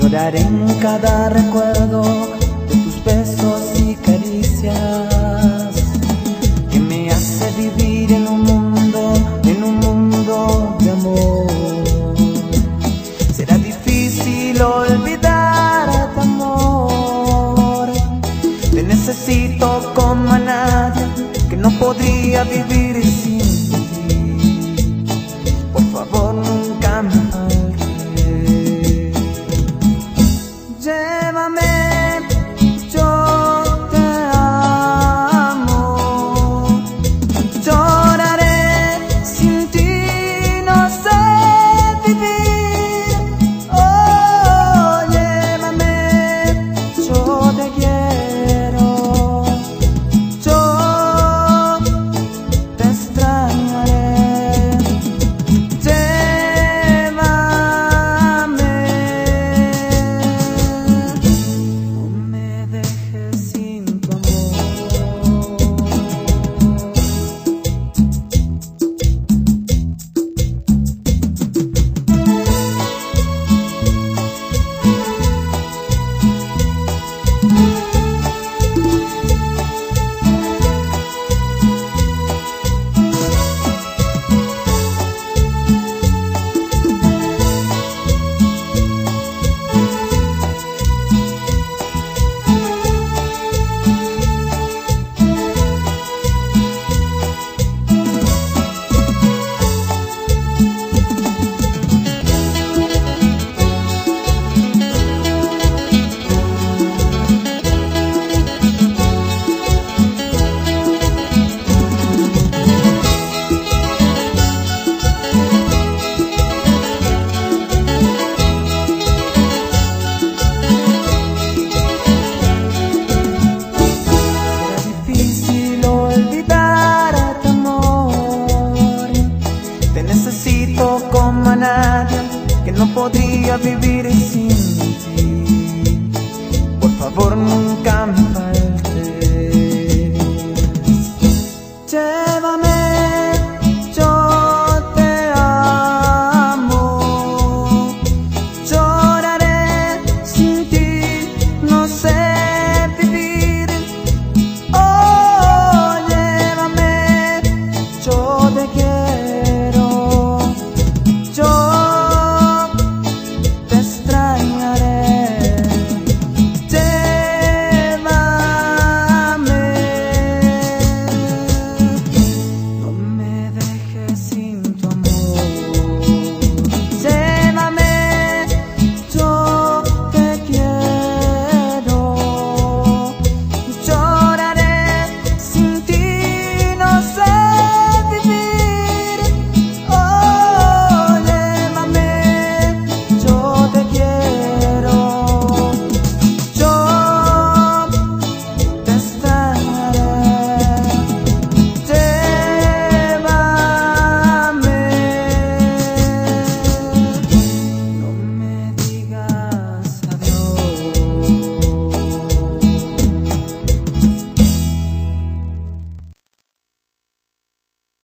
Lloraré en cada recuerdo de tus besos y caricias, que me hace vivir en un mundo de amor. Será difícil olvidarte, amor. Te necesito como a nadie, que no podría vivir sin ti. Por favor, nunca me faltes. Llévame, yo te amo. Lloraré sin ti, no sé vivir. Oh, llévame, yo te quiero. Yo te extrañaré. Como a nadie, que no podría vivir